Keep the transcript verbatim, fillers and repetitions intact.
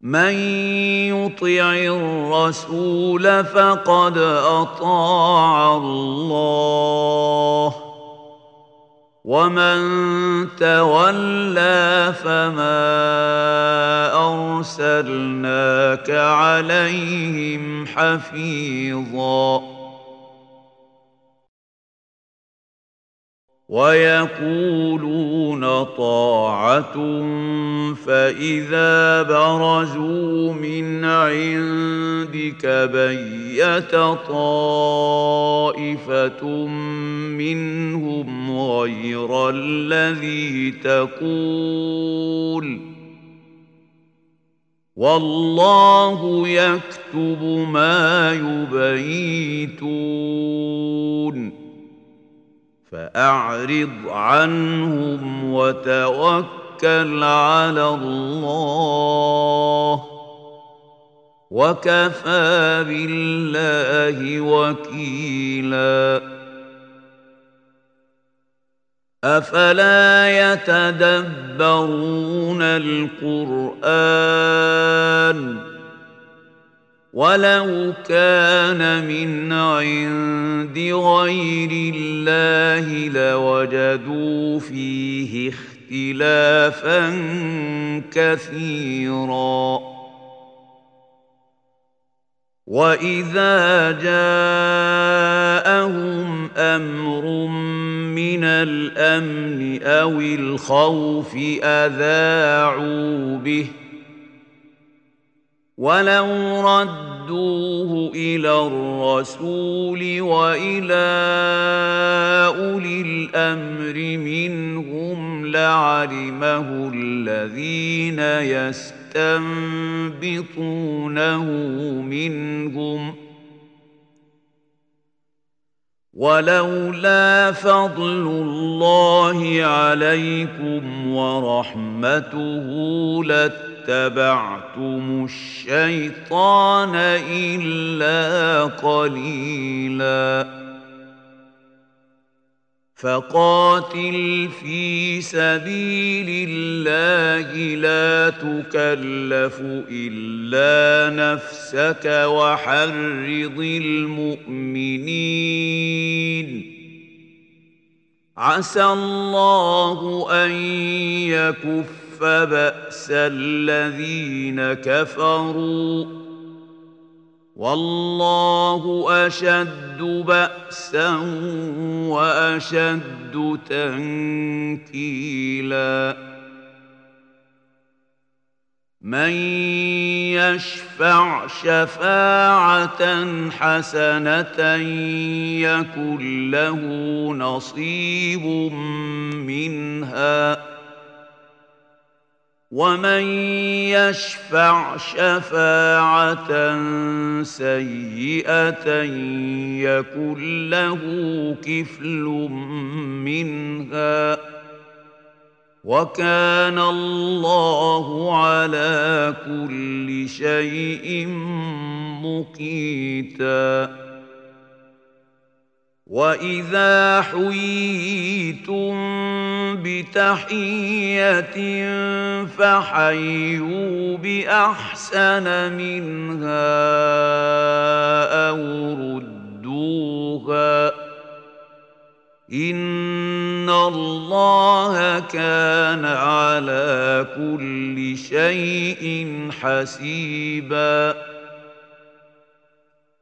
من يطع الرسول فقد أطاع الله ومن تولى فما أرسلناك عليهم حفيظا ويقولون طاعة فإذا برزوا من عندك بيت طائفة منهم غير الذي تقول والله يكتب ما يبيتون فأعرض عنهم وتوكل على الله وكفى بالله وكيلا أفلا يتدبرون القرآن ولو كان من عند غير الله لوجدوا فيه اختلافا كثيرا وإذا جاءهم أمر من الأمن أو الخوف أذاعوا به ولو ردوه إلى الرسول وإلى أولي الأمر منهم لعلمه الذين يستنبطونه منهم ولولا فضل الله عليكم ورحمته لاتبعتم الشيطان إلا قليلا فقاتل في سبيل الله لا تكلف إلا نفسك وحرض المؤمنين عسى الله أن يكف بأس الذين كفروا والله أشد بأسا وأشد تنكيلا من يشفع شفاعة حسنة يكن له نصيب منها ومن يشفع شفاعة سيئة يكن له كفل منها وكان الله على كل شيء مقيتا وإذا حييتم بتحية فحيوا بأحسن منها أو ردوها إن الله كان على كل شيء حسيبا